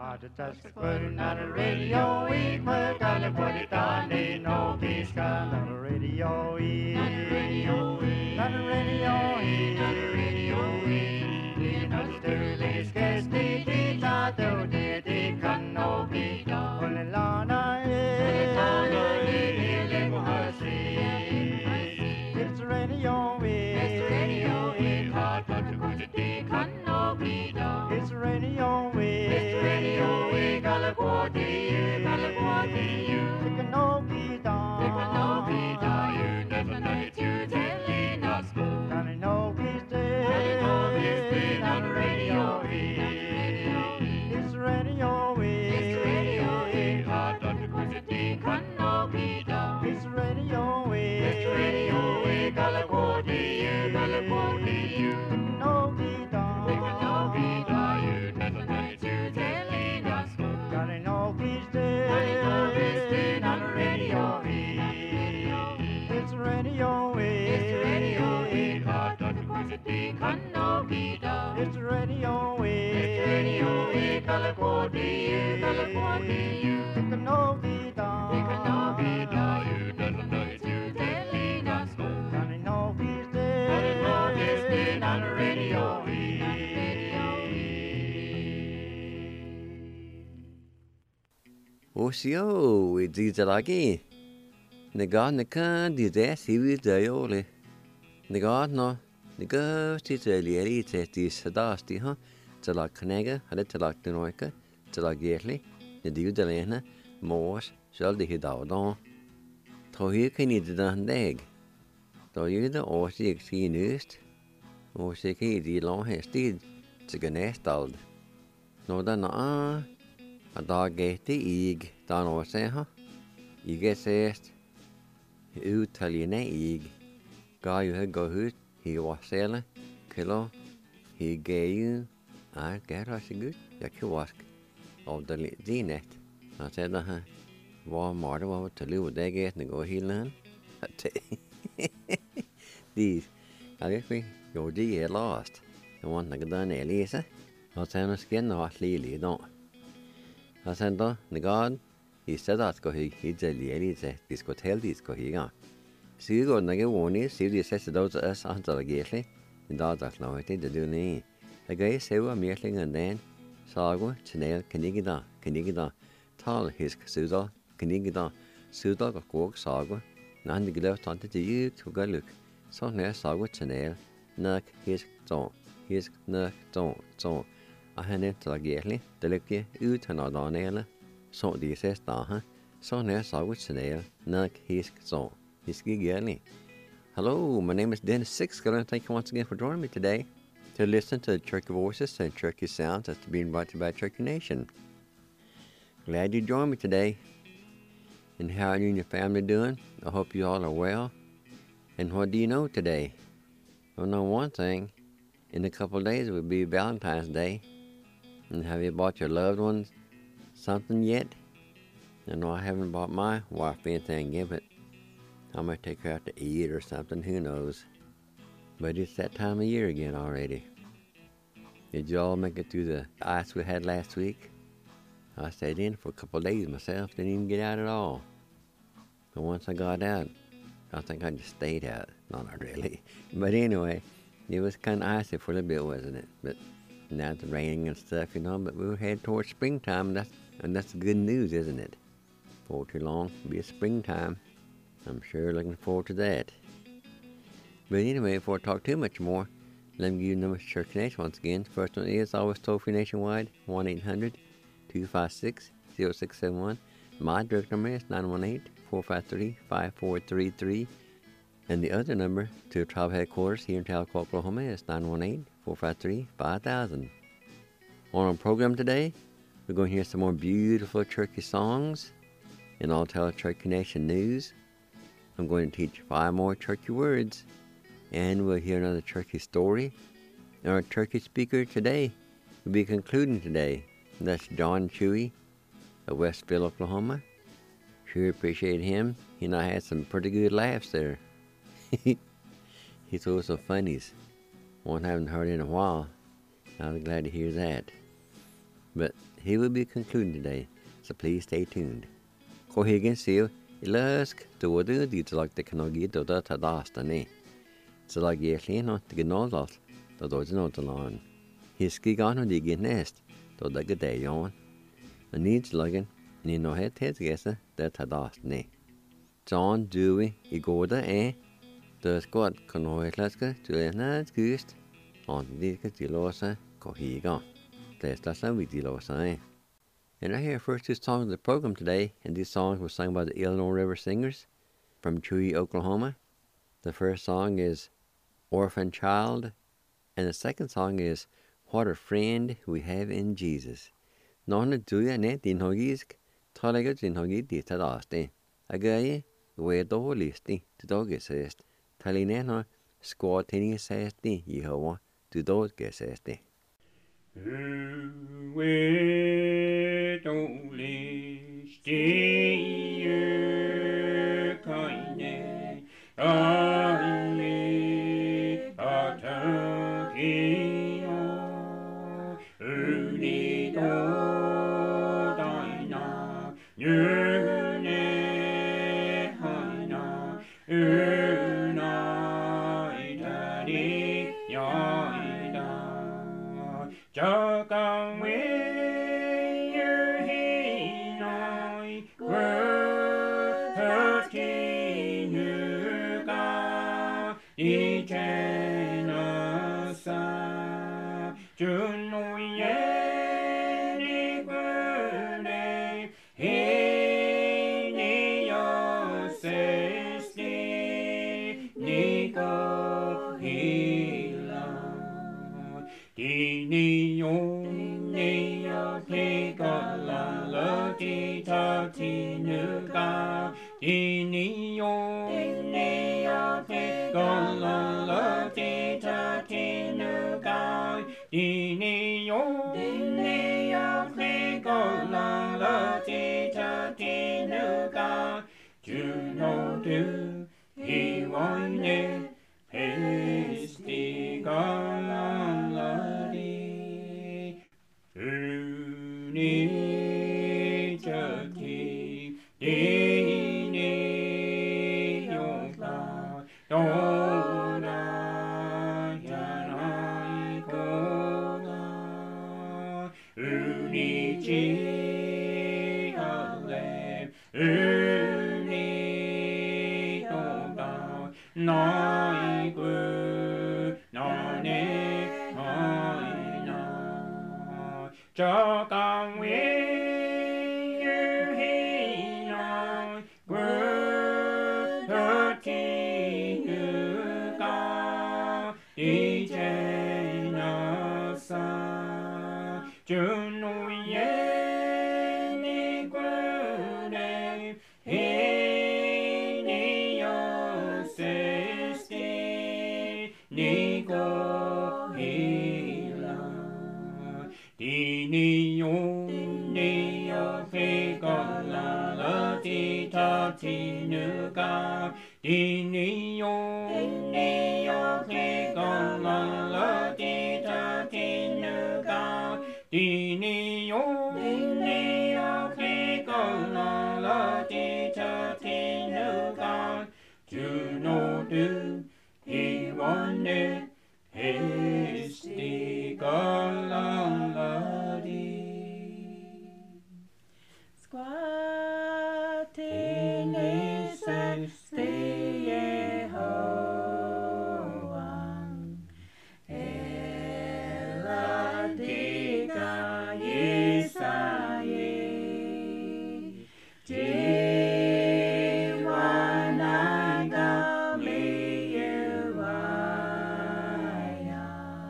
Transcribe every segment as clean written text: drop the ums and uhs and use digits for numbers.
just putting on the radio, we gotta put it on the no peace on the radio, on the radio, on the radio, on the radio, in the sterling sketch, the tato, the cano, the Olelana, it's radio, it's radio, hot to go to the cano, it's radio, it's radio, Galaguati, take a no guitar, you never know to telling us, gonna know he's dead, on the radio, it's radio, hot to go to the cano, it's radio, Galaguati, no guitar, you never know to telling us, gonna know he's dead, on the radio, it's radio, hot to go to the cano, it's radio, Galaguati, take a no guitar, you never know to telling us, gonna know he's dead, on the radio. Osio, it's easy like the god the can do that, he was the only. The god no, the ghost is a lady, it's this dusty, huh? It's like Canega, and it's like the Noica, it's like Gately, the Dudalena, Morse, shall the hit out on. So here can you do that dag. So you the Ossi experienced, or sick the long hair steed, it's a ganestald. No, then a dog gate the egg, down or say, huh? You get says, you tell you na egg. Guy you had go hoot, he was sailor, kilo, he gave you, I get us good, you wask of the net. I said, war more to live with they get and go he learn. These, I guess we go D lost. The one that done Elisa, I said, no skin, no, Lily, don't. I said, the god, he said that's go he's a Elisa, this could tell this go he on. So you go and get one is, see the assessed those us until the gately, and that's now I think to do me. The guy say we're meeting and then, Sago, Chanel, Canigida, Tall, his Suda, Canigida, Suda, of Cork, Sago, none the left onto the you to go look. So near Sago, Chanel, Nuck, his zone, his Nuck, zone. I had it to the gately, the licky, ut and on so the assessed, so near Sago, Chanel, Nuck, his zone. Hello, my name is Dennis Sixsculler, and thank you once again for joining me today to listen to Cherokee Voices and Cherokee Sounds that's being brought to you by Cherokee Nation. Glad you joined me today. And how are you and your family doing? I hope you all are well. And what do you know today? I know one thing. In a couple of days it will be Valentine's Day. And have you bought your loved ones something yet? I know I haven't bought my wife anything yet, but I might take her out to eat or something, who knows. But it's that time of year again already. Did you all make it through the ice we had last week? I stayed in for a couple of days myself, didn't even get out at all. But once I got out, I think I just stayed out. No, not really. But anyway, it was kind of icy for a little bit, wasn't it? But now it's raining and stuff, but we were headed towards springtime, and that's good news, isn't it? Before too long, it'll be a springtime. I'm sure looking forward to that. But anyway, before I talk too much more, let me give you the number of Cherokee Nation once again. First one is always toll-free nationwide, 1-800-256-0671. My direct number is 918-453-5433. And the other number to the tribal headquarters here in Tahlequah, Oklahoma is 918-453-5000. On our program today, we're going to hear some more beautiful Cherokee songs, and I'll tell Cherokee Nation news. I'm going to teach 5 more Cherokee words, and we'll hear another Cherokee story. And our Cherokee speaker today will be concluding today. And that's John Chewy of Westville, Oklahoma. Sure appreciate him. He and I had some pretty good laughs there. He told some funnies. One I haven't heard in a while. I was glad to hear that. but he will be concluding today, so please stay tuned. Ko higgin siu, ilask to wadu di to like the kanogi do da tadastani. So like yeslino to get no loss, the does no to lawn. His ski on the get nest, to the good day on. The needs lugging, ni no head guesser that tadastani. John Dewey, Igoda, the squad Konoislaska to a nice gust on the Dilosa, Kohiga. That's with Dilosa. And I hear first two songs of the program today, and these songs were sung by the Illinois River Singers from Chewy, Oklahoma. The first song is Orphan Child, and the second song is What a Friend We Have in Jesus. Nona Duya Net in Hogisk, Talaga in Hogi di Tadaste. Agaye, where the holisti to dog says, Talinena, squad tinny says, Yehovah, to dog says. Wait only stay kind only a turkey only do dina yune hina unai yaida Jagam we hinai Kinuga Ijenasa Junuye Nigune Hiniosesti Nigo Hila Dinio Pigala Lodita Tinuga Dinio Pigala Lodita Tinuga Dinio Pigala Lodita Tinuga Juno do He wine Pestigala Unijati Dini Yoga Dona Yanai Koga Uniji Ale Uni Yoga Naigu Nane Jagam we hinai Tinuga Ijenasa Junuye Nigune Hiniosesti Nigo Hila Dinio Pigala Latita Tinuga Dinio Pigala Latita Tinuga Dinio Pigala Latita Tinuga Juno do He wanted Hestigala Squatting Yehovah Eladiga Yisaye Jiwanaga Liyuaya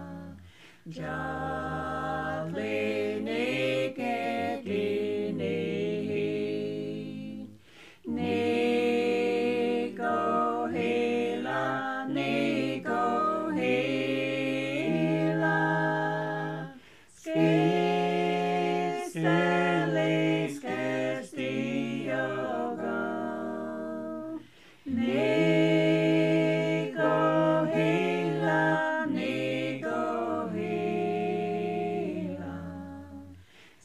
Jali Niketini Nigo Hila Skiseli Skestiogo Nigo Hila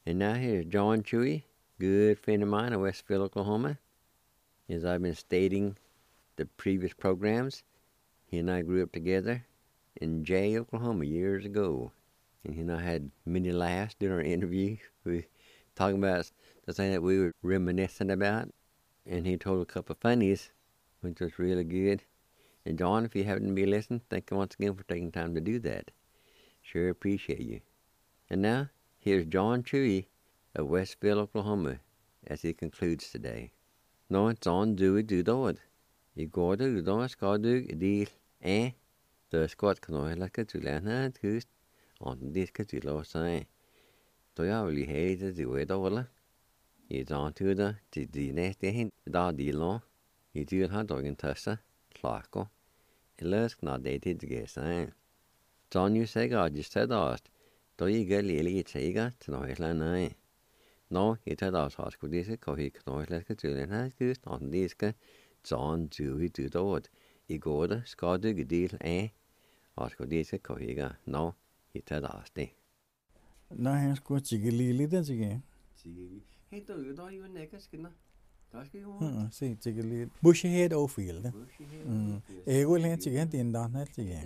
And now here's John Chewy, good friend of mine in Westville, Oklahoma. As I've been stating the previous programs, he and I grew up together in Jay, Oklahoma years ago. And he and I had many laughs during our interview. We talking about the thing that we were reminiscing about. And he told a couple of funnies, which was really good. And John, if you happen to be listening, thank you once again for taking time to do that. Sure appreciate you. And now, here's John Chewy of Westville, Oklahoma, as he concludes today. Nå, John Dewey Dudod. I går du udå skal du del af der skot kan noget lade til lande kyst og det skal til lov sig. Så jeg vil have det ved dårlig. I John Tudor til de næste hen der de lå. I dyr har dog en tasse klakker. Ellers kan det til det sig. John you say God just said us. Da I gør lille tjekker til noget lande. Nå, I tager der også skulle det kan ikke noget lade til lande kyst og det skal John Dewey Dudod. I går der skal du del af og skal det skal kan ikke nå I tager der også det. Nå, han skulle tjekke lige det tjekke. Hey, du er jo nækker skinner. Der skal jo. Se tjekke lige. Bushyhead Oldfield. Jeg vil have tjekke den der net tjekke.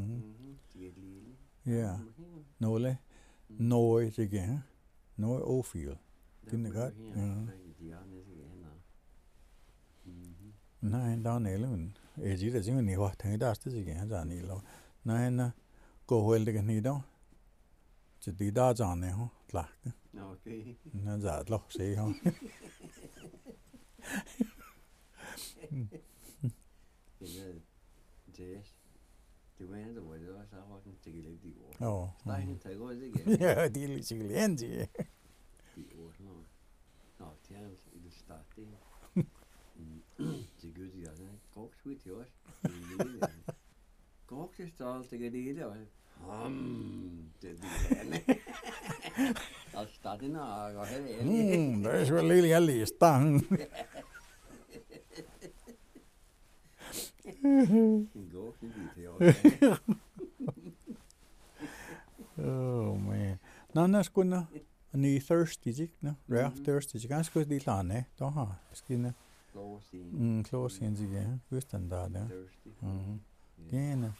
Ja. Nåle. Noget tjekke. Noget Oldfield. Det er godt. Nej, der er nælen. Jeg siger det simpelthen ikke. Han er der også tjekke. Han er nælen. Nej, han går helt ikke ned der. Så det der John er klart. Okay. Nå, så er det lov se her. Det var en der var det også har den til lidt de ord. Ja. Steinen tager også igen. Ja, det er lidt sikkert igen til. De ord nå. Nå, det er i det start det. Det gør de altså. Går sweet jo også. Går det start det det og det det. Og starten og hele. Det er så lille jeg lige stang. Går det også. Oh man. Nå skulle nå. Ni thirsty ikke nå. Ralph thirsty. Jeg skal lige lande. Der har skinne. Close in igen. Just den der der. Gerne.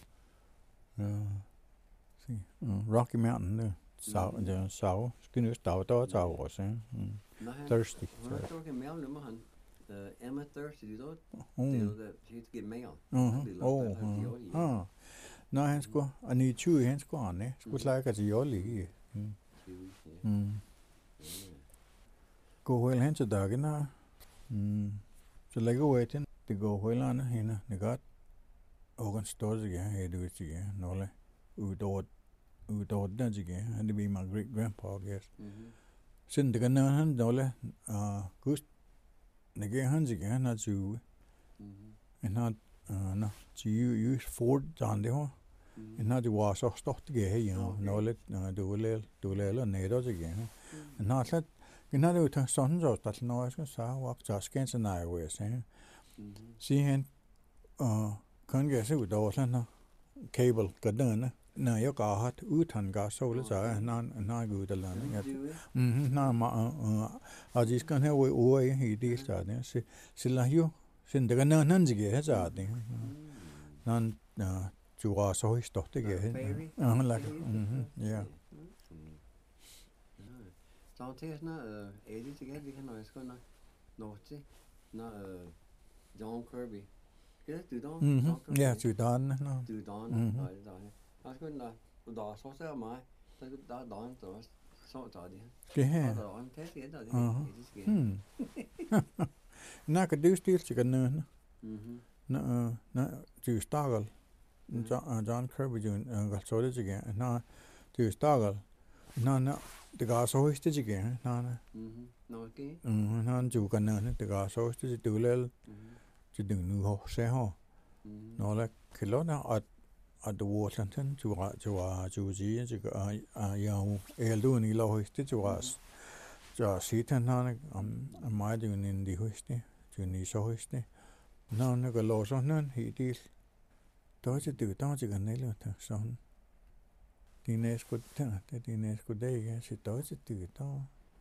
Se. Rocky Mountain der. Sau. Skal nu stå der og også. Thirsty. Jeg tror ikke mere nummer han. Emma Thirsty det der det get mail. Nå han skulle og ni 20 han skulle han. Skulle lege til jolly. Gå vel hen til dagen her. Så lægger ud til det går vel an hende. Det godt. Og kan stå sig her det vil sige nogle udover den sige. Han det bliver my great grandpa guess. Siden det kan han nogle gust. Det gør han sige han har 20. Han har nå til Ford John det her. Han har det var så stort det her nogle du lærer ned sige. Han har slet han har det jo sådan så at når jeg skal så var så skal så nej hvor jeg siger. Sige han kan jeg se ud over sådan her cable garderne. Når jeg går hat utan gas så det så han har gået der land. Og de skal have over i det så det så la jo sen det kan han sige så det. Nan du var så i stort det her. Han lager. Ja. Så det er sådan Eddie til gæld, vi kan nøjes kun nå til. John Kirby. Skal det du Don? Ja, du Don. Du Don. Nej, det er det. Jeg skal der så ser mig. Så der er Don så også. Så der det. Det her. Der er en test igen der det. Nå, kan du stille til den? Nå, du starter. John Kirby du så det igen. Nå, du starter. Nå, det går så højst det igen. Nå. Nå, okay. Nå, du kan nå, det går så højst det du lærer. Til du nu har se her. Nå, der kilo at du var sådan du sige til jeg ældre i lov højst det var så sit han har om mig det en de højste til ni så højste. Nå, når jeg lå sådan helt det. Der er til kan næle sådan. Din næste det er din næste dag, jeg siger, der er til det, der.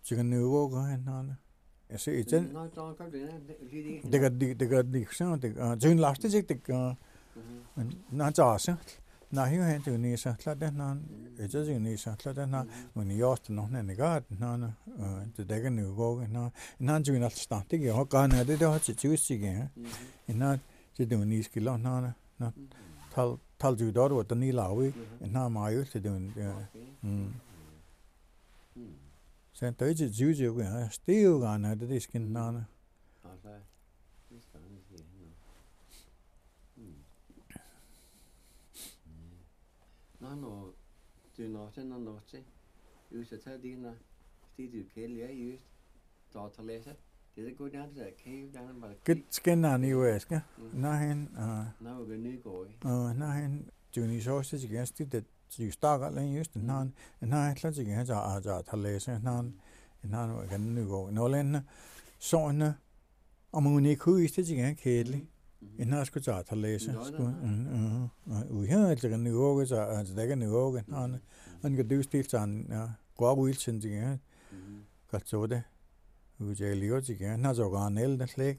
지금 누구 그 했나네. 그래서 이제 Nó cho các đứa đi. 내가 딕션 지금 라스트 직 나 자서 나 희해 주니서 라데나 이제 주니서 라데나 우리 요스트 nog 내가 나는 내가 누구 나 주인 알스타티게 허가나 되도 하지 주시게 나 지금 니스킬로 나나 tal 주도로 어떤 일 나오이 나 마요 지금 sen tới chỉ dữ dữ cái still cái này để skin nana nó từ nó trên nó chứ yêu sẽ thấy đi na đi từ cái lẽ yêu tao thà lẽ thì cái cô nhát sẽ cái đang mà cái skin này US cái na hen nó cái nữ coi na hen juni số sẽ chỉ cái still chỉ start cái lên US na là chỉ cái giờ thà lẽ sẽ na cái nữ coi nó lên so na ông người khui sẽ chỉ cái khéli ina sku za thale se sku u ha de kan go za de kan go kan an ga du stil chan kwa wil chen ji ga ka cho de u je li go ji ga na zo ga nel de le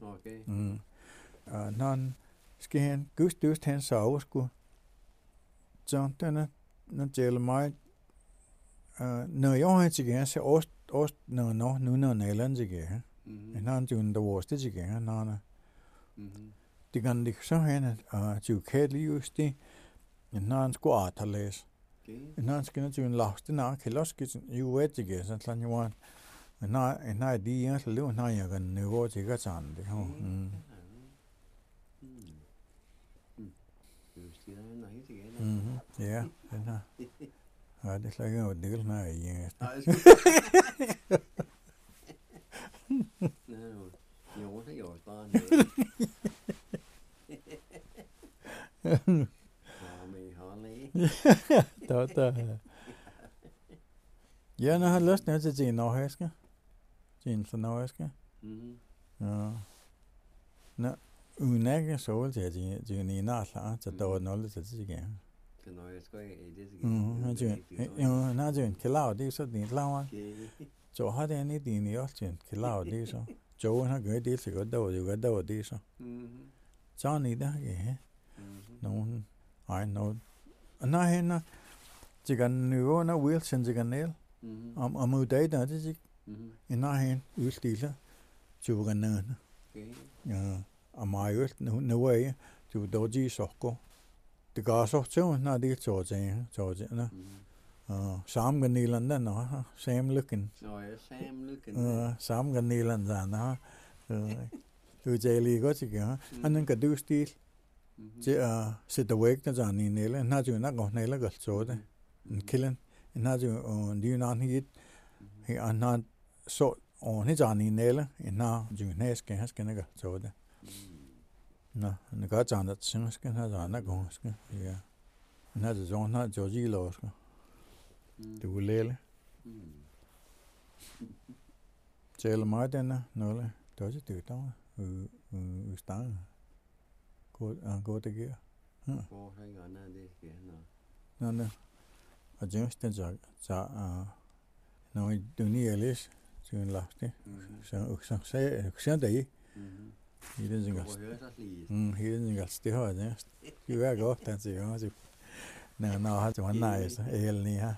nan sken gus du ten sa sku chan ta na jel mai no yo ha ji ga se ost no nu nelan ji ga nan jun de wo sti ji ga na det kan det så hen at kædelig just det når han skulle atales når han skal til en last når kæloske jo ved ikke så sådan jo når de er så løn når jeg kan niveau til at sådan det ho ja den her ja det slager jo det når jeg jo det jo barn Đó. Ja, når han lyst til sin norheske. Sin for norheske. Ja. Nå, unægge så til din i natla, så der var noget til sig igen. Kan jeg skal det sig. Ja, når du kan lave det så din laver. Så har det en din i også kan lave det så. Jo, han har gjort det så godt, der var det så. Så ni der, ja. Nogen nogen na hena jigan nuo na Wilson jiganel am udai da jik ina hen udstila juganan ja amayut no way to doji sokko det går så til na det så na sam ganilan da no sam looking sam ganilan da na du jeli go jiga anan ka du stilจะsitte væk der sådan en eller har jo nok godt eller godt så det en killen en har jo de nogen hit han har så og han sådan en eller en har jo næske han skal nok så det nå han gør sådan at synes skal han sådan nok godt skal ja han har så han har jo lige lov skal du vil lære selv mig den noget det er det der start gå det giver. Nå. Og just den så når du nie læs så en lafte. Så det i den zingas. Hele zingas det har det. Det er godt den siger også. Nå har det var nice. Elni ha.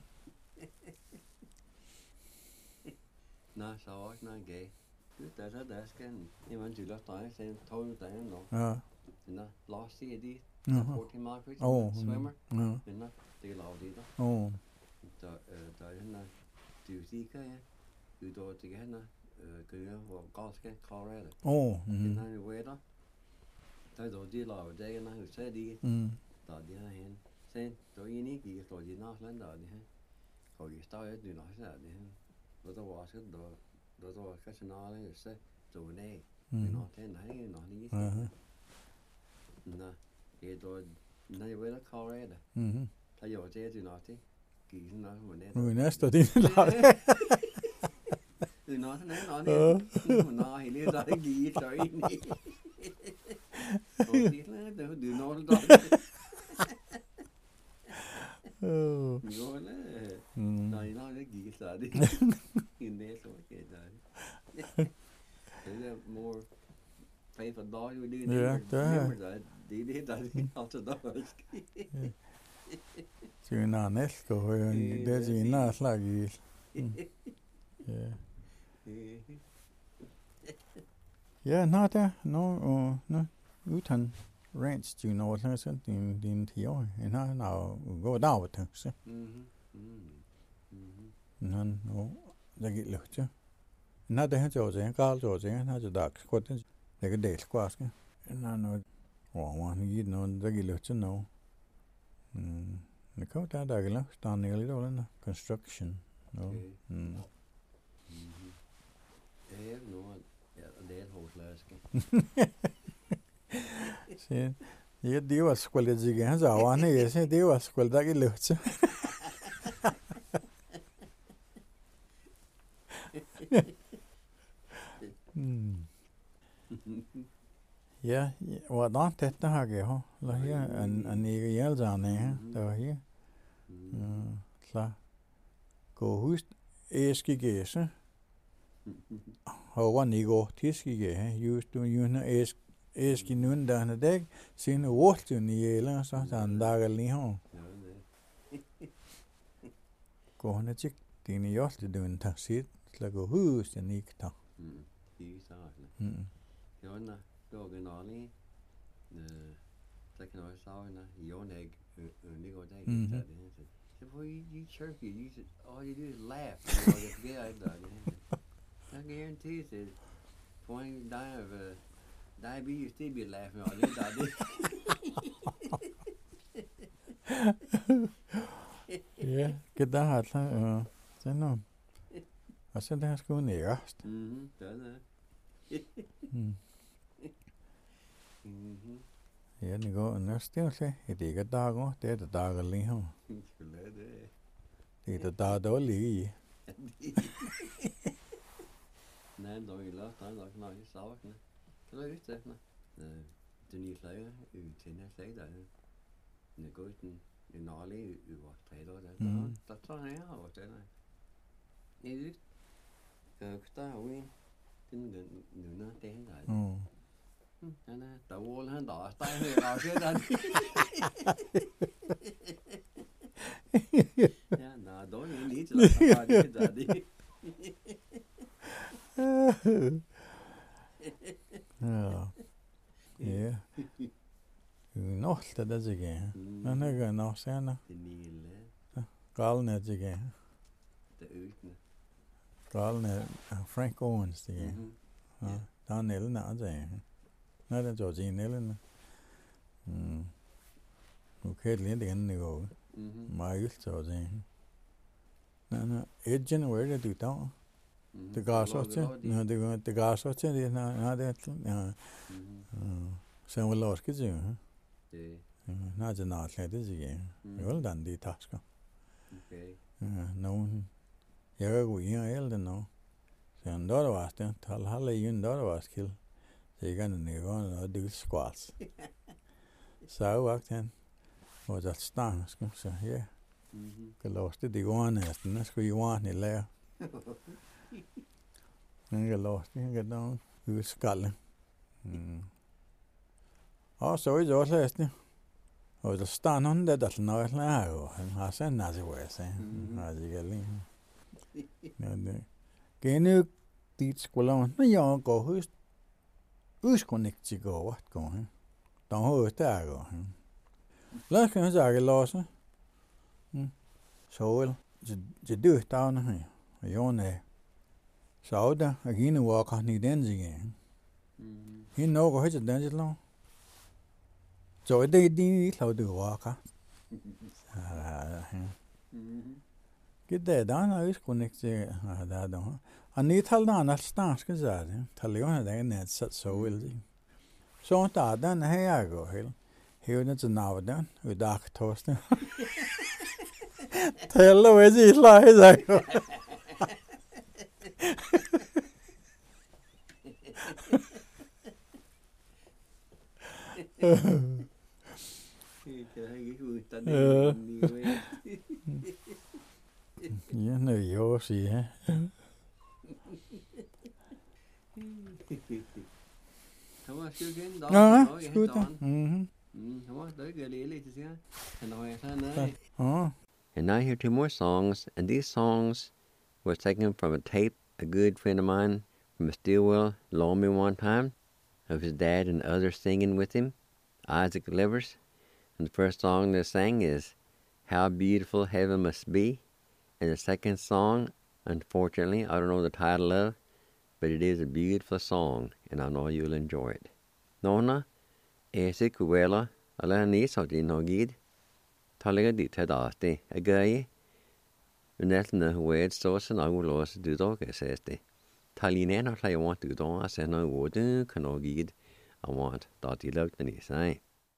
Nå så også noget gay. Der skal en man til at tage sen tog der nå. Ja. Nå, last year de 14 mark swimmer. Nå, det er lavet det der. Der er en du siger ja. Du dog det her gør hvor godt skal klare det. Den her weather. Der dog de lavet det en hus så de. Der de her hen. Sen der er ikke i så de Northland der det her. Og i stedet det nok så det her. Der var så der var kanskje noget så så nej. Men den her nok lige. Nå, det er når jeg vil klare det. Der jo det du nok det. Giv sådan noget med det. Nu er næste din lag. Det er noget andet. Nå, hele der er givet så ind i. Og det er noget der. Jo, der er noget givet. started. In there, so okay, there's more faithful dog we do. Yeah, remember that. They did that after dogs. Tuna nesko hoyon det ina slagi. Ja. Ja, nå der, nå utan ranch du nå så så din 10 år. En har nå gå der til så. Nan nå der gik lugt. Nå der har jo en gal jo en har jo dag godt det kan del kvask. Nå man gik nå der gik lugt nå. Det kan der der gik der nede der den construction. No. Det nu det er hovedløske. Se, det var sgu lidt ikke han så var han ikke se det var sgu der ikke lugt. Ja, hvordan dette har jeg ho. La her en ikke hjælperne her. Der var her. Klar. Gå husk eskigese. Hova nigo tiskige. Just du juna eski nun der dag. Sine wortun i eller så han dager lige ho. Gå han ikke dine hjerte du en tager sit. Klar gå hus den ikke tager. Det er så. Jo, nej. Originally, second or sour, your neck, nigga, that. So, boy, you chirpy, you should, all you do is laugh. You know, I guarantee that when you die of diabetes, you still be laughing all this. Ja, det der har så, sådan noget. Og så der skulle nærast. Det Ja, det går næste år til. Det er ikke dager, det er det dager lige her. Det er det dager dårlige i. Nej, der er ikke lov, der er nok noget i savne. Kan du ikke det? Det nye slager, til næste slag, der er det går den en årlig over 3 år, der tager jeg over det. Det er det. Der er jo en. Den nu det er der. Der var han der står her og siger der. Ja, nej, då är det lite så där. Ja. Ja. Nå, det der ikke. Men det går nok senere. Det nille. Galne ikke. Det økne. Galne Frank Owens det. Ja, der er Nellen der det. Nej, det er Georgine Nellen. Nu kan det lidt igen det går. Meget så det. Nej, Edgen where det du der. Det går så til. Nej, det går så til det. Nej, det ja. Så vil lov skal sige. Det. Nej, det er nok det ikke. Det er den de tasker. Okay. Nogen jeg går ind og ælder nu. Så han der var det. Tal halve i der var skill. Det er ikke noget og det squats. Så vagt han. Og der stang skal så ja. Kan loste det går næsten. Jeg skulle jo ordne lære. Han kan loste. Han kan dog ud skalle. Og så er det også næsten. Og der stang han der sådan noget lære. Han har sådan noget at sige. Nej, det kan lige. Nej. Gene dit skolan. Men jeg går hus. Udskånigt til går hvad går han. Der har der går han. Lad os kan sige låse. Så vel. Det dør der her. Og jeg så der og gene walker ni den igen. Hende går højt den lidt lov. Så det de laver det walker. Gidde der er udskånigt til der der. Og ni tal der er snart skal sige det. Talerne der er net så vel. Så der den her går helt. Hevne til navden, og der tosten. Tæller hvad det leger sig. Det kan ikke ud, der Ja, no, jag ser. Không có siêu kiến đó. Ja, skuta. Không có tới cái lý lịch chứ. Thành hỏi sao này. And now I hear two more songs, and these songs were taken from a tape a good friend of mine from Stillwell loaned me one time of his dad and others singing with him, Isaac Livers. And the first song they sang is How Beautiful Heaven Must Be. And the second song, unfortunately, I don't know the title of, but it is a beautiful song, and I know you'll enjoy it. Nona, Esikuela, Alani Sautinogid, Talaga Tadasti, a guy, Unetna Wed Sauce and Agulos do dog, says the Talinena, I want to do, I said no wooden canogid, I want, thought he looked and he sang.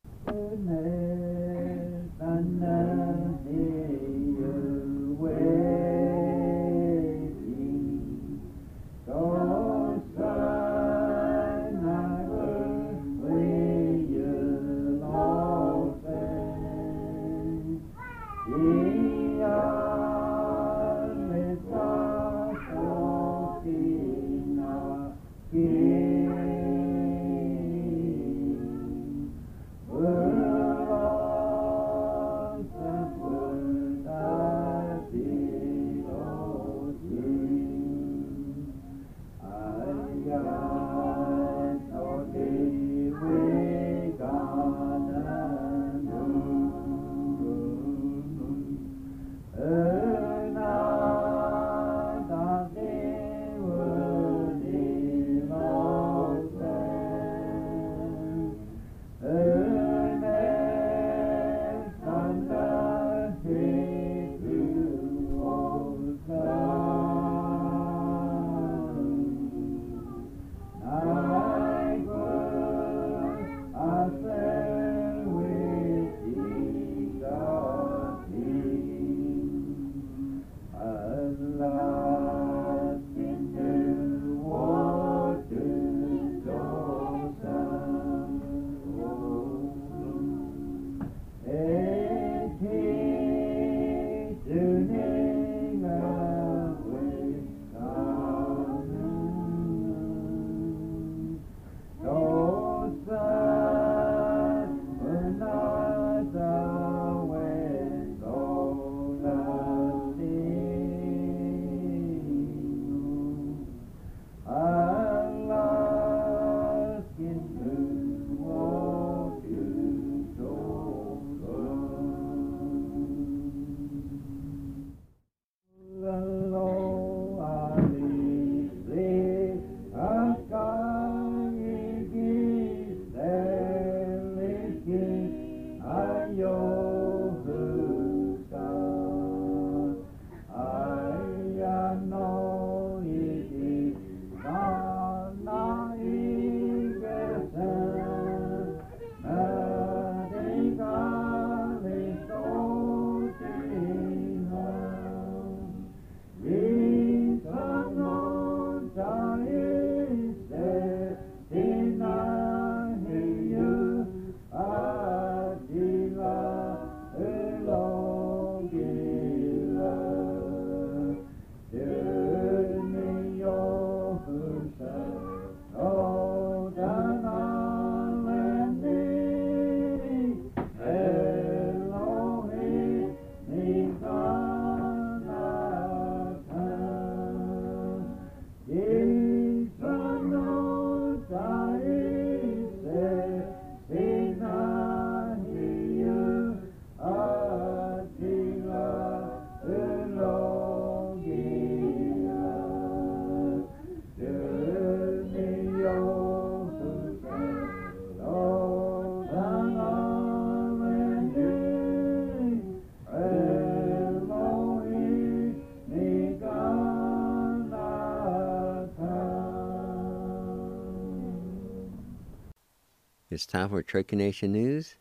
It's time for Cherokee Nation News.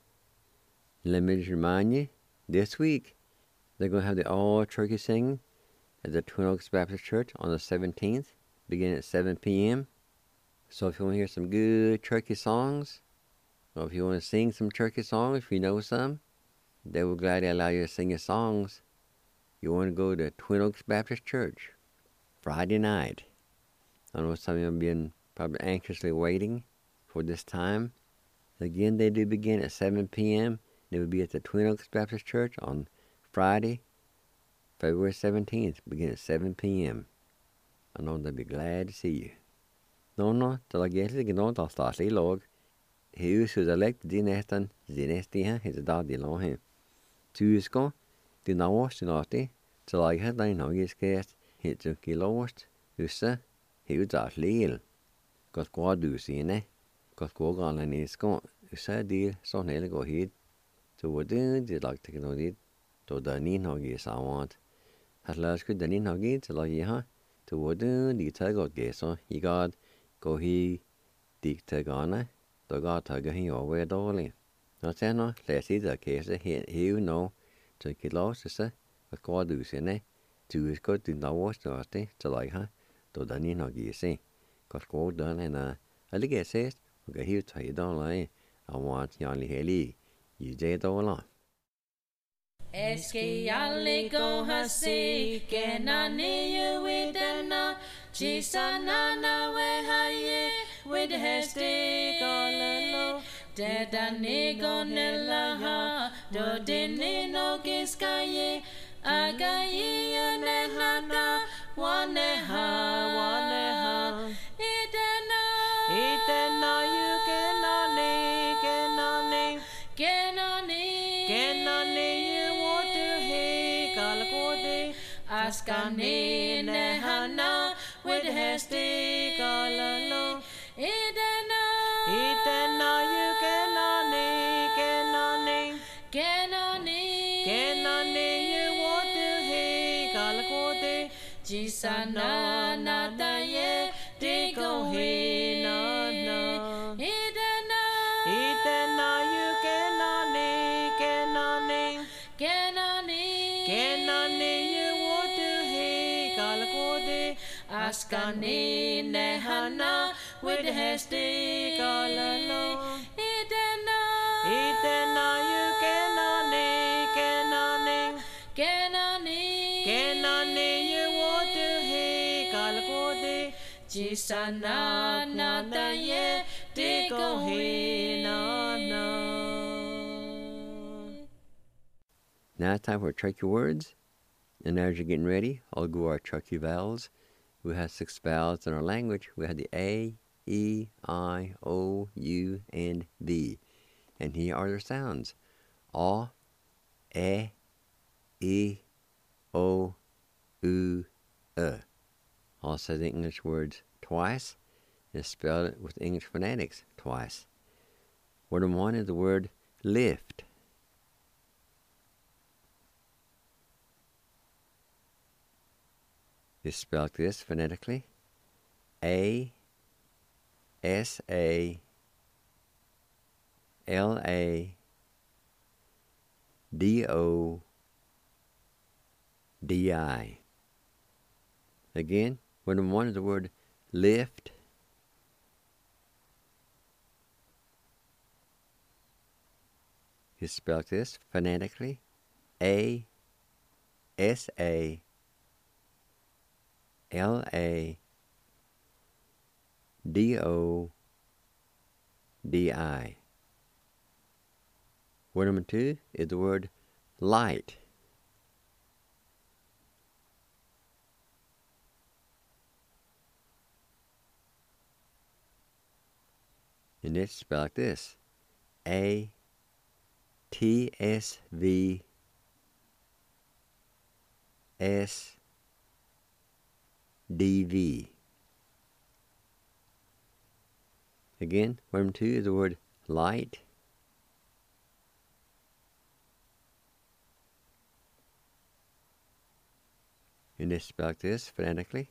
Let me just remind you, this week, they're going to have the all-turkey singing at the Twin Oaks Baptist Church on the 17th, beginning at 7 p.m. So if you want to hear some good turkey songs, or if you want to sing some turkey songs, if you know some, they will gladly allow you to sing your songs. you want to go to Twin Oaks Baptist Church Friday night. I know some of you have been probably anxiously waiting for this time. Again, they do begin at 7 p.m. They will be at the Twin Oaks Baptist Church on Friday, February 17th, beginning at 7 p.m. I know they'll be glad to see you. No, till I get to get on to start the log. He who's elect the nestan, the nestia, his daddy long him. Tuesday, the nawas in arty, till I had nine huggies cast, hit to kilowatt, usa, he was at leal. Got quad do see, eh? Got go on and it's gone. Usa deal, so nearly go hid. So what did like to get on it? To the nin huggies I want. At last could the nin huggies till I ha. To what did the tag got guess on? He got go he dig tag on it. The got tag he over dolly. Not saying no, let's see the case he you know to get lost is a quad do see, eh? To is good to know what's dirty to like ha. To the nin huggies see. Got go done and I think it says, okay, he'll tell you don't lie. I want Yanni Haley. You did all on. Eski alle go hasi kena ni you with na chisana na we haye with hesti golalo deda ni gonella ha do dini no giskaye agaye ne hana one ha itena you Askane ne hana with hesti galalo. Itena you kenani you want to he galakode. Jisana nata ye digo he na. Itena you kenani you Askane ne hana with hesti galalo. Itena you kenani you want to he galakode. Jisana nata ye digo he na. Now it's time for tricky words. And as you're getting ready, I'll go our tricky vowels. We have 6 vowels in our language. We have the A, E, I, O, U, and V. And here are their sounds. A, E, O, U, I'll say the English words twice and spell it with English phonetics twice. Word number 1 is the word lift. It's spelled like this phonetically. A-S-A-L-A-D-O-D-I. Again, word number 1 is the word lift. It's spelled like this phonetically. A-S-A-L-A-D-O-D-I. Word number 2 is the word light. And it's spelled like this. A-T-S-V-S-D-V. Again, word number 2 is the word light. And it's spelled like this phonetically.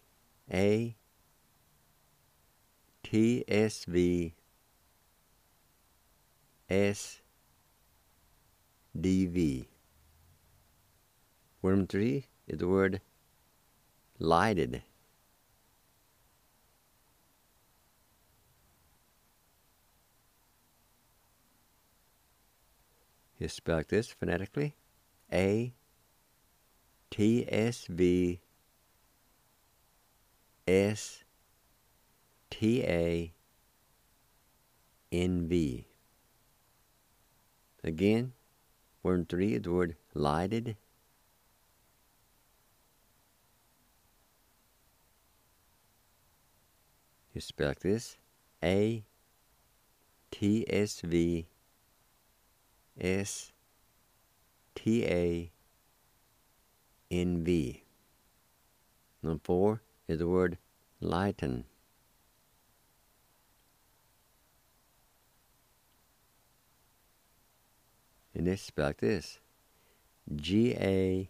A-T-S-V-S-D-V. Word number 3 is the word lighted. It's spelled like this phonetically. A-T-S-V-S-D-I-D. TSV STANV. Again, word 3 is the word lighted. You spell like this: ATSV STANV. Number 4 is the word lighten. And it's spelled like this: GASAKHIEN.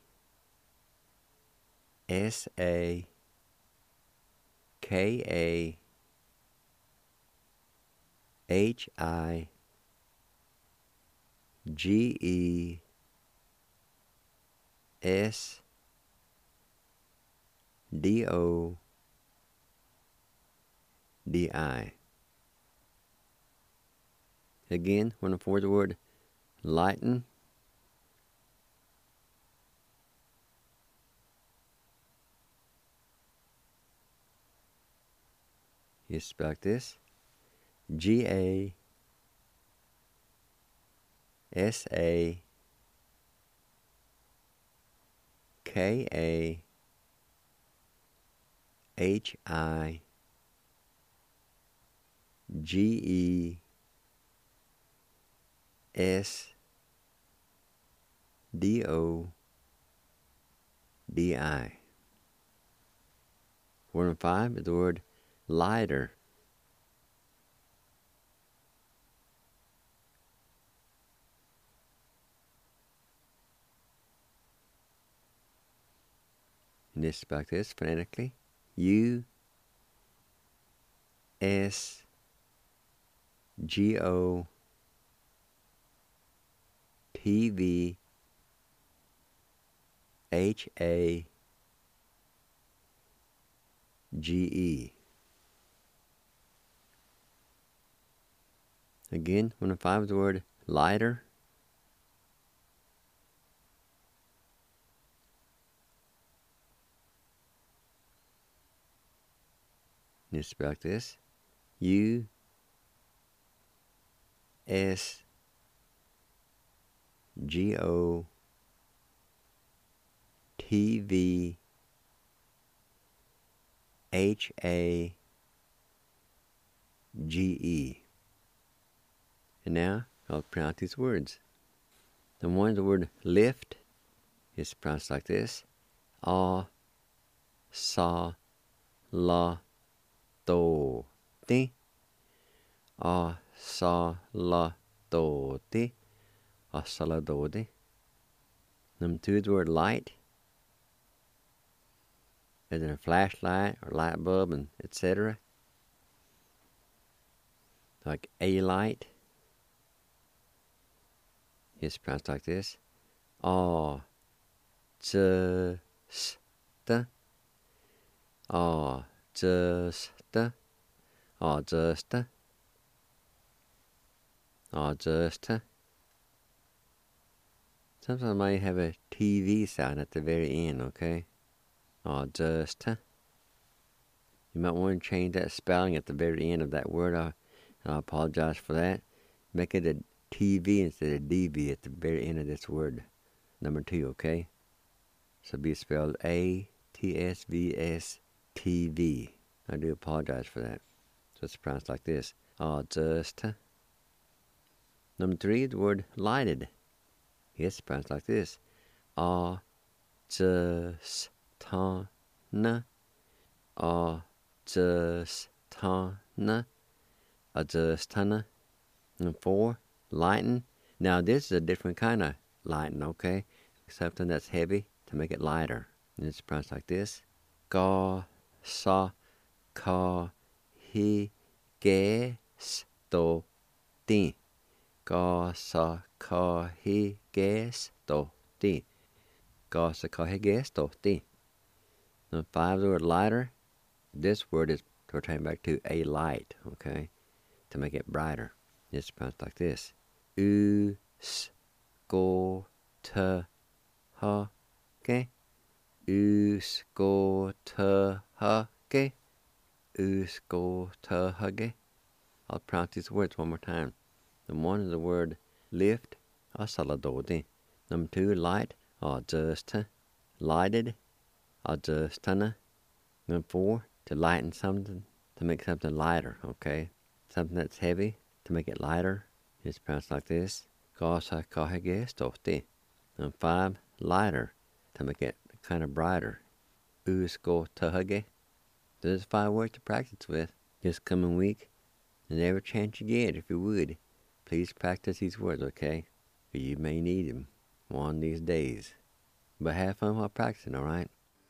Again, when I for the word lighten, you spell like this: GASAKHIEN. Word number 5 is the word lighter. And this spelled like this phonetically: USGOTVHAGE. Again, when I find the word lighter, and it's spelled like this: USGOTVHAGE. And now I'll pronounce these words. The one is the word lift. It's pronounced like this: A sa la do ti. A sa la do ti. A sa la do ti. Number 2 is the word light, as in a flashlight or light bulb and etc. Like a light. It's pronounced like this: A just a just a just a just a. Sometimes I might have a TV sound at the very end, okay? Just a. You might want to change that spelling at the very end of that word. I apologize for that. Make it a TV instead of DV at the very end of this word. Number 2, okay? So be spelled ATSVSTV. I do apologize for that. So it's pronounced like this: just. Number 3, the word lighted. It's pronounced like this: just na. Just na. Number 4, lighten. Now this is a different kind of lighten, okay? Something that's heavy to make it lighter. And it's pronounced like this: Ga sa ka hi ge sto ti. Ga sa ka hi ge sto ti. Ga sa ka hi ge sto ti. Number 5, the word lighter. This word is returning back to a light, okay? To make it brighter. It's pronounced like this: U s go t ha. Okay? Uskotahage. Uskotahage. I'll pronounce these words one more time. Number one is the word lift, or saladodi. Number two, light, or just, lighted, or just. Number four, to lighten something, to make something lighter, okay? Something that's heavy, to make it lighter, is pronounced like this. Kasakahage stoti. Number five, lighter, to make it kind of brighter. Uskotahage. Those are 5 words to practice with this coming week. And every chance you get, if you would, please practice these words, okay? For you may need them one of these days. But have fun while practicing, alright?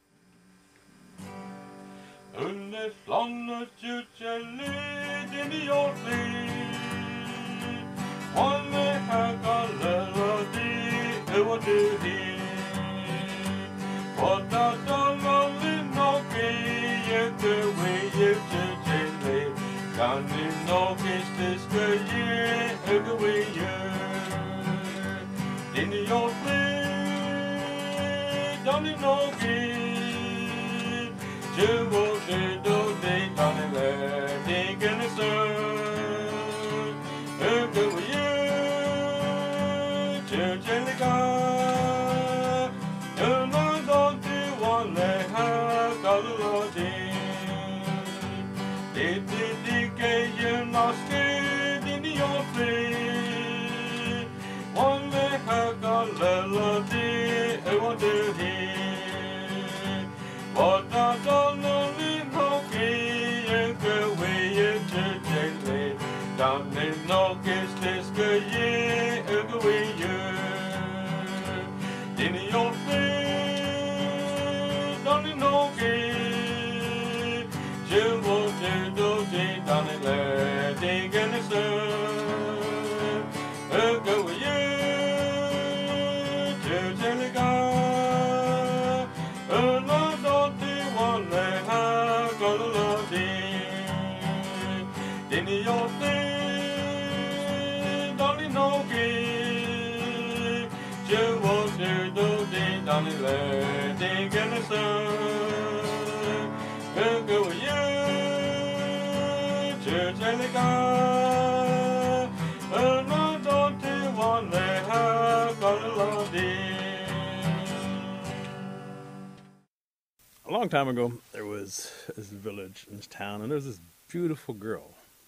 A long time ago, there was this village in this town, and there was this beautiful girl.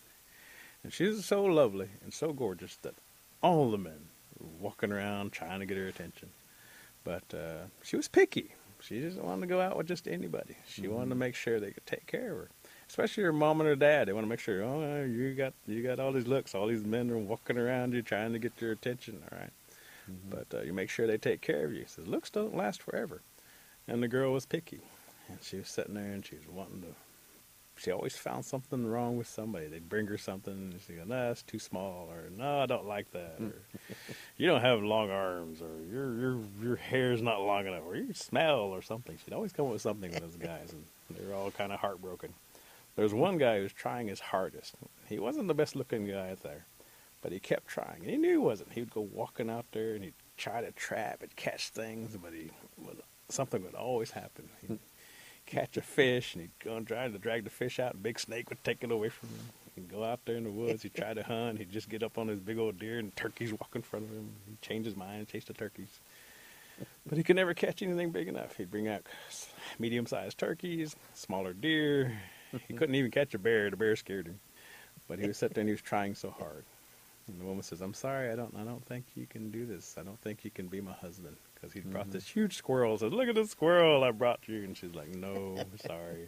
And she was so lovely and so gorgeous that all the men were walking around trying to get her attention. But she was picky. She didn't want to go out with just anybody. She wanted to make sure they could take care of her. Especially her mom and her dad. They want to make sure, oh, you got all these looks. All these men are walking around you trying to get your attention, all right? But you make sure they take care of you. He says, looks don't last forever. And the girl was picky. And she was sitting there and she was wanting to, she always found something wrong with somebody. They'd bring her something and she'd go, no, that's too small, or no, I don't like that, or you don't have long arms, or your hair's not long enough, or you smell, or something. She'd always come up with something with those guys, and they were all kind of heartbroken. There was one guy who was trying his hardest. He wasn't the best looking guy out there, but he kept trying. And he knew he wasn't. He would go walking out there and he'd try to trap and catch things, but something would always happen. He'd catch a fish and he'd go and try to drag the fish out, and a big snake would take it away from him. He'd go out there in the woods, he'd try to hunt, he'd just get up on his big old deer and turkeys walk in front of him. He'd change his mind and chase the turkeys. But he could never catch anything big enough. He'd bring out medium-sized turkeys, smaller deer. He couldn't even catch a bear. The bear scared him. But he was sitting there and he was trying so hard. And the woman says, I'm sorry, I don't think you can do this. I don't think you can be my husband. Because he brought this huge squirrel. Says, look at this squirrel I brought you. And she's like, no, sorry.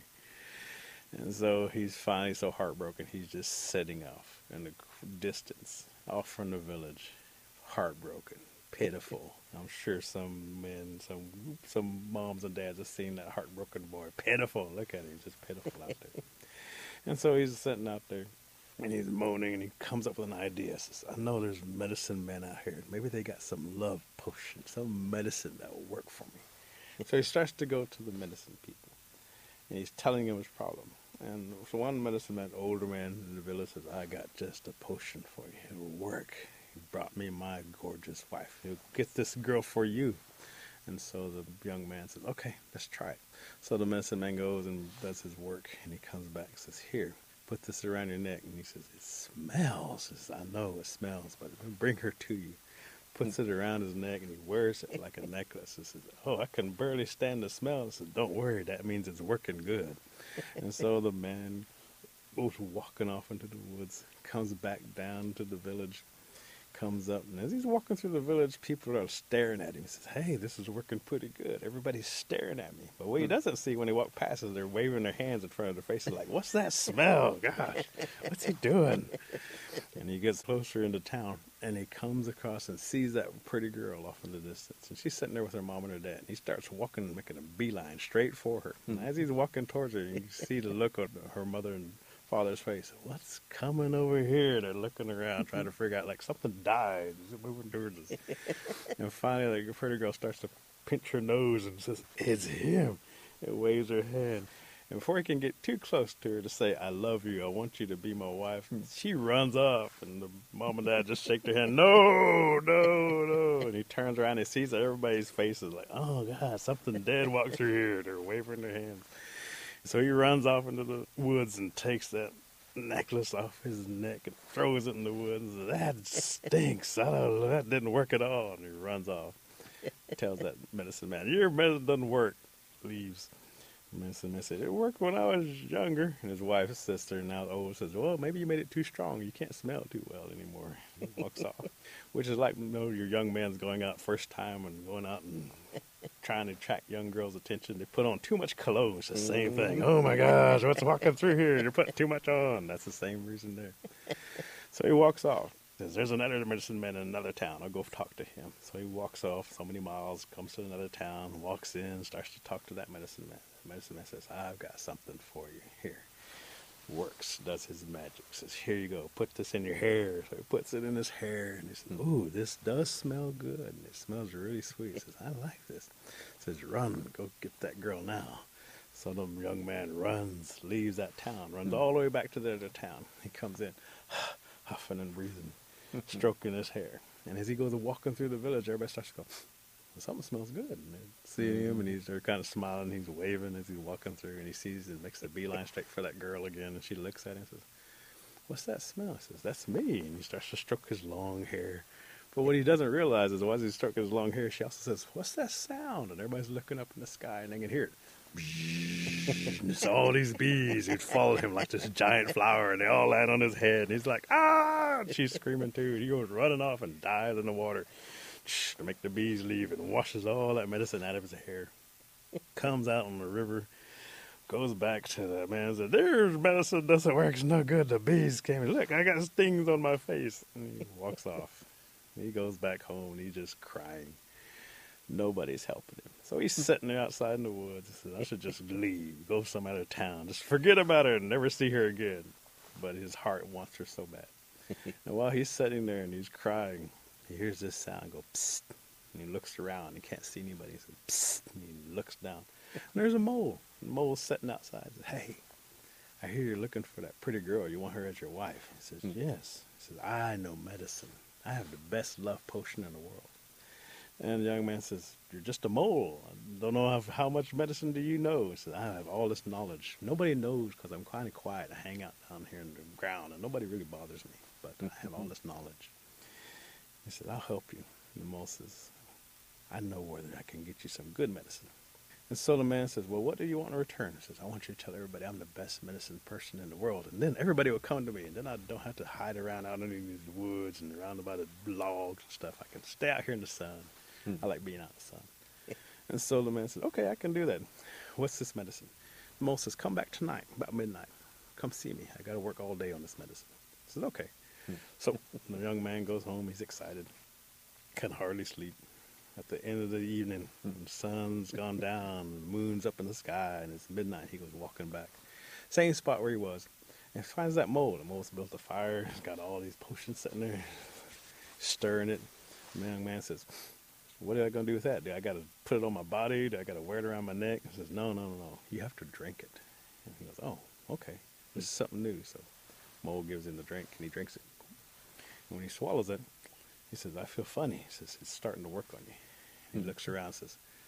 And so he's finally so heartbroken, he's just sitting off in the distance, off from the village, heartbroken, pitiful. I'm sure some men, some moms and dads have seen that heartbroken boy. Pitiful. Look at him. He's just pitiful out there. And so he's sitting out there, and he's moaning, and he comes up with an idea. Says, I know there's medicine men out here. Maybe they got some love potion, some medicine that will work for me. So he starts to go to the medicine people, and he's telling them his problem. And so one medicine man, older man in the village, says, I got just a potion for you. It will work. He brought me my gorgeous wife. He'll get this girl for you. And so the young man says, okay, let's try it. So the medicine man goes and does his work, and he comes back and says, here, put this around your neck. And he says, it smells. He says, I know it smells, but I'll bring her to you. Puts it around his neck, and he wears it like a necklace. He says, oh, I can barely stand the smell. He says, don't worry, that means it's working good. And so the man goes walking off into the woods, comes back down to the village, comes up, and as he's walking through the village, people are staring at him. He says, hey, this is working pretty good. Everybody's staring at me. But what he doesn't see when he walks past is they're waving their hands in front of their faces like, what's that smell? Gosh, what's he doing? And he gets closer into town, and he comes across and sees that pretty girl off in the distance. And she's sitting there with her mom and her dad. And he starts walking, making a beeline straight for her. And as he's walking towards her, you can see the look on her mother and father's face. What's coming over here? They're looking around, trying to figure out, like, something died. Is it moving towards us? And finally, the pretty girl starts to pinch her nose and says, it's him. And waves her hand. And before he can get too close to her to say, I love you, I want you to be my wife, she runs off. And the mom and dad just shake their hand, no, no, no. And he turns around and sees that everybody's faces like, oh, God, something dead walks through here. They're waving their hands. So he runs off into the woods and takes that necklace off his neck and throws it in the woods and says, that stinks. I don't know, that didn't work at all. And he runs off. Tells that medicine man, your medicine doesn't work. Leaves. The medicine man said, it worked when I was younger. And his wife's sister, now old, says, well, maybe you made it too strong. You can't smell too well anymore. He walks off. Which is like, you know, your young man's going out first time and going out and trying to attract young girls' attention. They put on too much cologne. It's the same thing. Oh my gosh, what's walking through here? They're putting too much on. That's the same reason there. So he walks off. Says, there's another medicine man in another town. I'll go talk to him. So he walks off so many miles, comes to another town, walks in, starts to talk to that medicine man. The medicine man says, I've got something for you. Here. Works, does his magic. Says, here you go. Put this in your hair. So he puts it in his hair. And he says, ooh, this does smell good. And it smells really sweet. He says, I like this. Says, run. Go get that girl now. So the young man runs, leaves that town, runs all the way back to the other town. He comes in, huffing and breathing, stroking his hair. And as he goes walking through the village, everybody starts to go, well, something smells good. And they see him, and they're kind of smiling. He's waving as he's walking through, and he sees it, makes the beeline straight for that girl again. And she looks at him and says, what's that smell? He says, that's me. And he starts to stroke his long hair. But what he doesn't realize is while he's stroking his long hair, she also says, what's that sound? And everybody's looking up in the sky, and they can hear it. It's all these bees who follow him like this giant flower, and they all land on his head. And he's like, ah! And she's screaming too. And he goes running off and dives in the water to make the bees leave, and washes all that medicine out of his hair. Comes out on the river, goes back to the man and says, there's medicine doesn't work. It's no good. The bees came and look, I got stings on my face. And he walks off. He goes back home, and he's just crying. Nobody's helping him. So he's sitting there outside in the woods. He says, I should just leave, go some other town, just forget about her and never see her again. But his heart wants her so bad. And while he's sitting there and he's crying, he hears this sound go, psst. And he looks around. He can't see anybody. He says, psst. And he looks down. And there's a mole. The mole's sitting outside. He says, hey, I hear you're looking for that pretty girl. You want her as your wife? He says, yes. He says, I know medicine. I have the best love potion in the world. And the young man says, you're just a mole. I don't know how much medicine do you know? He says, I have all this knowledge. Nobody knows because I'm kind of quiet. I hang out down here in the ground, and nobody really bothers me. But I have all this knowledge. He said, I'll help you. And the mole says, I know where I can get you some good medicine. And so the man says, well, what do you want in return? He says, I want you to tell everybody I'm the best medicine person in the world. And then everybody will come to me, and then I don't have to hide around out in these woods and around by the logs and stuff. I can stay out here in the sun. I like being out in the sun. And so the man said, okay, I can do that. What's this medicine? The mole says, come back tonight, about midnight. Come see me. I got to work all day on this medicine. I said, okay. So the young man goes home. He's excited. Can hardly sleep. At the end of the evening, the sun's gone down, the moon's up in the sky, and it's midnight. He goes walking back. Same spot where he was. And finds that mole. The mole's built a fire. He's got all these potions sitting there, stirring it. The young man says, what am I going to do with that? Do I got to put it on my body? Do I got to wear it around my neck? He says, no. You have to drink it. And he goes, oh, okay. This is something new. So mole gives him the drink, and he drinks it. And when he swallows it, he says, I feel funny. He says, it's starting to work on you. He looks around and says,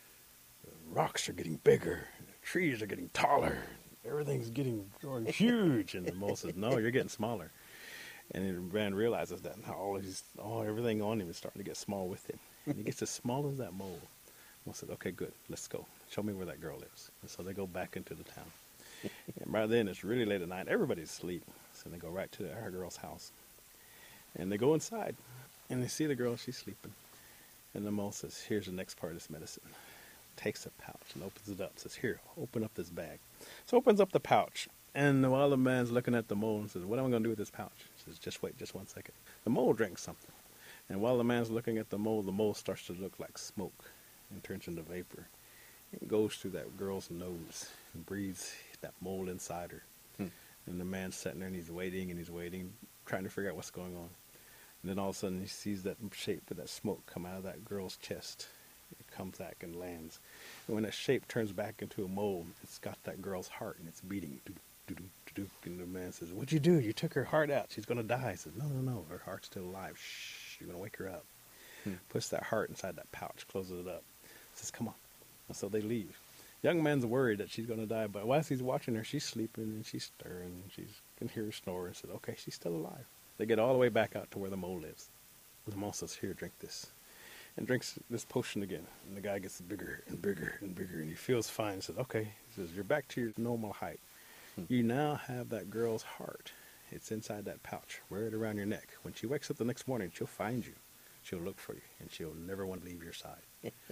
rocks are getting bigger, the trees are getting taller, everything's growing huge. And the mole says, no, you're getting smaller. And the man realizes that everything on him is starting to get small with him. And he gets as small as that mole. Mole said, okay, good, let's go. Show me where that girl lives. And so they go back into the town. And by then, it's really late at night. Everybody's asleep. So they go right to our girl's house. And they go inside. And they see the girl, she's sleeping. And the mole says, here's the next part of this medicine. Takes a pouch and opens it up. Says, here, open up this bag. So opens up the pouch. And while the man's looking at the mole and says, what am I going to do with this pouch? He says, just wait, just 1 second. The mole drinks something. And while the man's looking at the mole starts to look like smoke and turns into vapor. It goes through that girl's nose and breathes that mole inside her. And the man's sitting there and he's waiting, trying to figure out what's going on. And then all of a sudden he sees that shape of that smoke come out of that girl's chest. It comes back and lands. And when that shape turns back into a mole, it's got that girl's heart and it's beating. And the man says, what'd you do? You took her heart out. She's going to die. He says, no. Her heart's still alive. Shh, you're going to wake her up. Puts that heart inside that pouch, closes it up. Says, come on. And so they leave. Young man's worried that she's going to die, but while he's watching her, she's sleeping and she's stirring. She can hear her snore and says, okay, she's still alive. They get all the way back out to where the mole lives. And the mole says, here, drink this. And drinks this potion again. And the guy gets bigger and bigger and bigger, and he feels fine. He says, okay. He says, you're back to your normal height. You now have that girl's heart. It's inside that pouch. Wear it around your neck. When she wakes up the next morning, she'll find you. She'll look for you, and she'll never want to leave your side.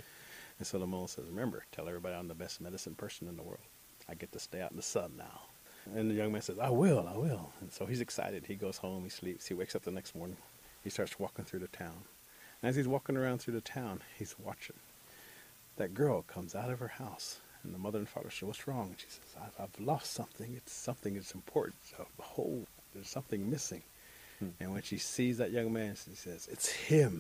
And so the mole says, remember, tell everybody I'm the best medicine person in the world. I get to stay out in the sun now. And the young man says, I will. And so he's excited. He goes home, he sleeps, he wakes up the next morning. He starts walking through the town. And as he's walking around through the town, he's watching. That girl comes out of her house. And the mother and father say, what's wrong? And she says, I've lost something. It's something that's important. So, behold, there's something missing. And when she sees that young man, she says, it's him.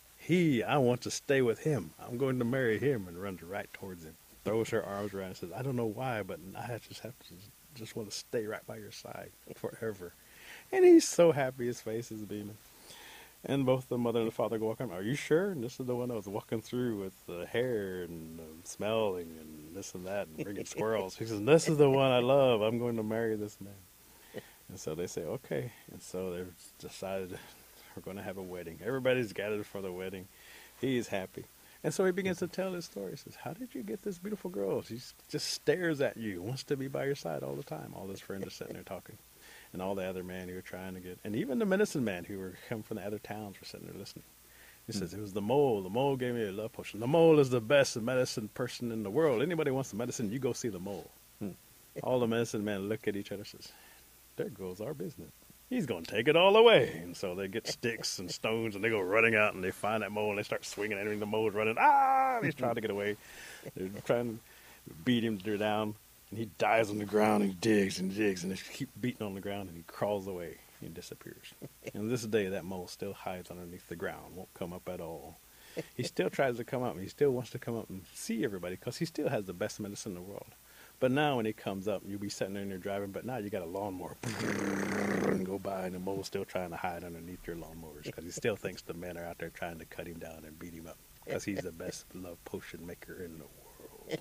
I want to stay with him. I'm going to marry him, and runs right towards him. Throws her arms around and says, I don't know why, but I just want to stay right by your side forever. And he's so happy. His face is beaming. And both the mother and the father go walking. Are you sure? And this is the one I was walking through with the hair and smelling and this and that and bringing squirrels. He says, this is the one I love. I'm going to marry this man. And so they say, okay. And so they've decided we're going to have a wedding. Everybody's gathered for the wedding. He's happy. And so he begins to tell his story. He says, how did you get this beautiful girl? She just stares at you, wants to be by your side all the time. All his friends are sitting there talking. And all the other men who were trying to get, and even the medicine man who were come from the other towns were sitting there listening. He says, it was the mole. The mole gave me a love potion. The mole is the best medicine person in the world. Anybody wants the medicine, you go see the mole. All the medicine men look at each other and says, there goes our business. He's going to take it all away. And so they get sticks and stones, and they go running out, and they find that mole, and they start swinging at him. The mole's running. And he's trying to get away. They're trying to beat him down. And he dies on the ground, and he digs, and they keep beating on the ground, and he crawls away. He disappears. And this day, that mole still hides underneath the ground, won't come up at all. He still tries to come up, and he still wants to come up and see everybody, because he still has the best medicine in the world. But now when he comes up, you'll be sitting there and you're driving, but now you got a lawnmower and go by, and the mole's still trying to hide underneath your lawnmowers, because he still thinks the men are out there trying to cut him down and beat him up, because he's the best love potion maker in the world.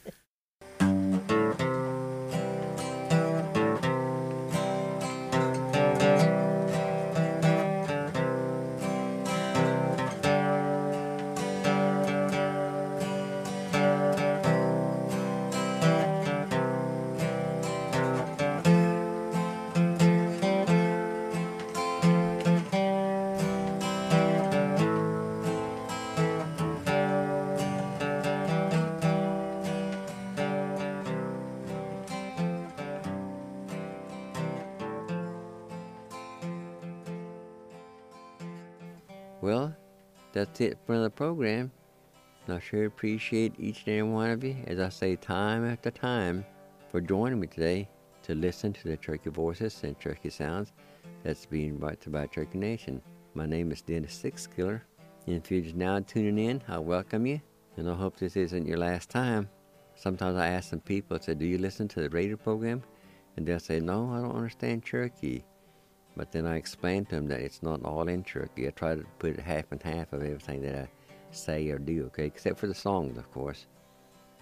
Well, that's it for the program. And I sure appreciate each and every one of you, as I say time after time, for joining me today to listen to the Turkey Voices and Turkey Sounds that's being brought to you by Turkey Nation. My name is Dennis Sixkiller, and if you're just now tuning in, I welcome you, and I hope this isn't your last time. Sometimes I ask some people, I say, do you listen to the radio program? And they'll say, no, I don't understand Cherokee. But then I explain to them that it's not all in Cherokee. I try to put it half and half of everything that I say or do, okay? Except for the songs, of course.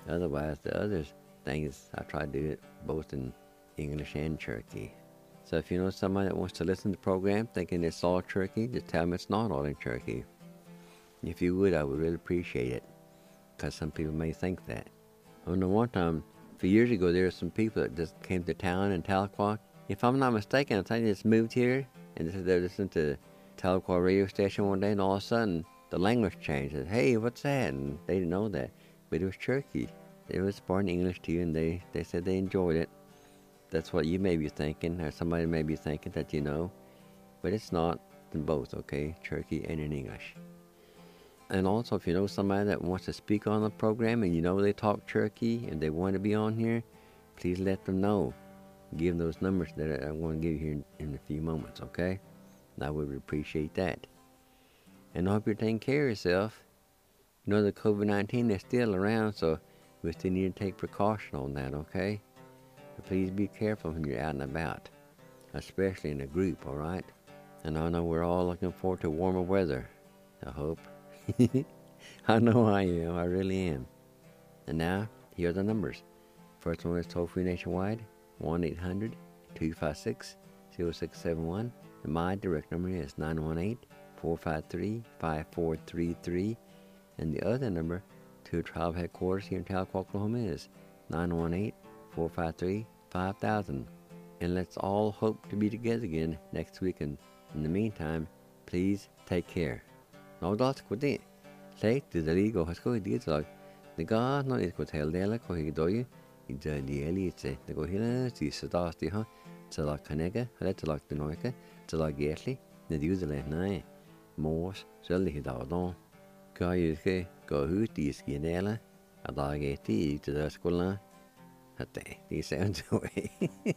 Otherwise, the other things I try to do it both in English and Cherokee. So if you know somebody that wants to listen to the program thinking it's all Cherokee, just tell them it's not all in Cherokee. If you would, I would really appreciate it, because some people may think that. I know one time, a few years ago, there were some people that just came to town in Tahlequah. If I'm not mistaken, I think they just moved here, and they were listening to the Tahlequah radio station one day, and all of a sudden, the language changed. Said, hey, what's that? And they didn't know that, but it was Cherokee. It was spoken English to you, and they said they enjoyed it. That's what you may be thinking, or somebody may be thinking that you know, but it's not in both, okay? Cherokee and in English. And also, if you know somebody that wants to speak on the program and you know they talk Cherokee and they want to be on here, please let them know. Give them those numbers that I'm going to give you here in a few moments, okay? And I would appreciate that. And I hope you're taking care of yourself. You know the COVID-19 is still around, so we still need to take precaution on that, okay? But please be careful when you're out and about, especially in a group, all right? And I know we're all looking forward to warmer weather, I hope. I know I am. I really am. And now, here are the numbers. First one is toll-free nationwide, 1-800-256-0671. And my direct number is 918-453-5433. And the other number to Trial Headquarters here in Tahlequah, Oklahoma is 918-453-5000. And let's all hope to be together again next week. And in the meantime, please take care. Nó đó của đi, lấy từ đây go has go đi rồi, the God nó is go tell dela go hi doi, in the daily say, the go hila si sada sti ha, tala kanega, let tala denoika, tala getli, the usually nai, mors, selli hi dawdon, go you ke go hu di skinela, a dog eti to the school, at the sounds away.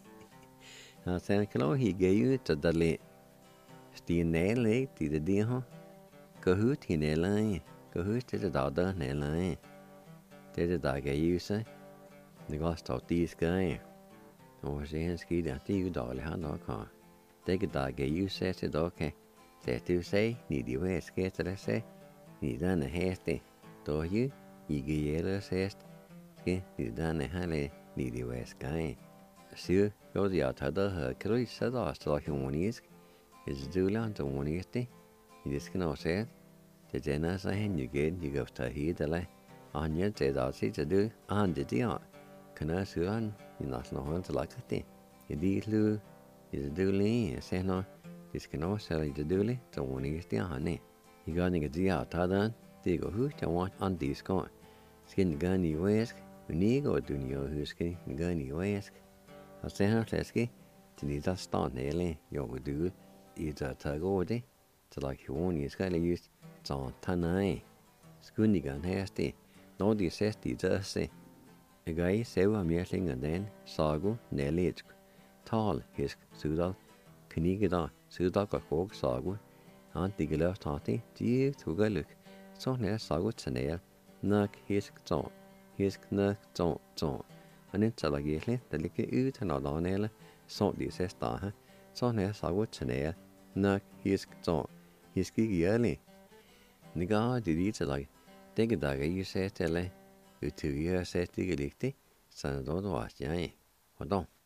I said, hello, he gave you to the late, steam nail leg, the dear. Có hứa thì nè lại, có hứa thế là đào đó nè lại, thế là đào cái yêu say, người ta start this guy, or say hắn ski đã tiêu đào lại hắn đó cả, thế cái đào cái yêu say sẽ đó cái, sẽ tiêu say, nhị điều hết cái sẽ say, nhị ra nè hết đấy, đó chứ, nhị cái gì đó say, cái nhị ra nè hai là nhị điều hết cái, xưa có gì ở thở đó hở cái lối sẽ đó sẽ là không muốn ít, cái dữ lắm trong muốn ít đấy. This can also say, the Jenna saying you get, you go to hear the lay. On your day, I'll see to do, on the dear. Can I see on? You're not no one to like it. You did loo, is a dooley, say no. This can also say the dooley, so one is the honey. You got to get the out, Tadan, they go hoot and want on this going. Skin the gun you ask, when you go to your husky, the gun you ask. I'll say her, Lesky, to need that start nearly, you'll do it a tug over there. Så like you want you skal use så tanai skunigan hæsti når de sæsti døse gai seva mjæslinga den sagu nelit tal hisk sudal knigida sudal kok sagu antigela tati de tugaluk så ne sagu tsanel nak hisk nak så anin så like det like ut na danele så de sæsta ha så ne sagu tsanel nak hisk så hisk gierli. Niga didi til like, det kan der ikke sætte eller, utyve sætte ikke ligtigt, så er det også jeg. Hvordan?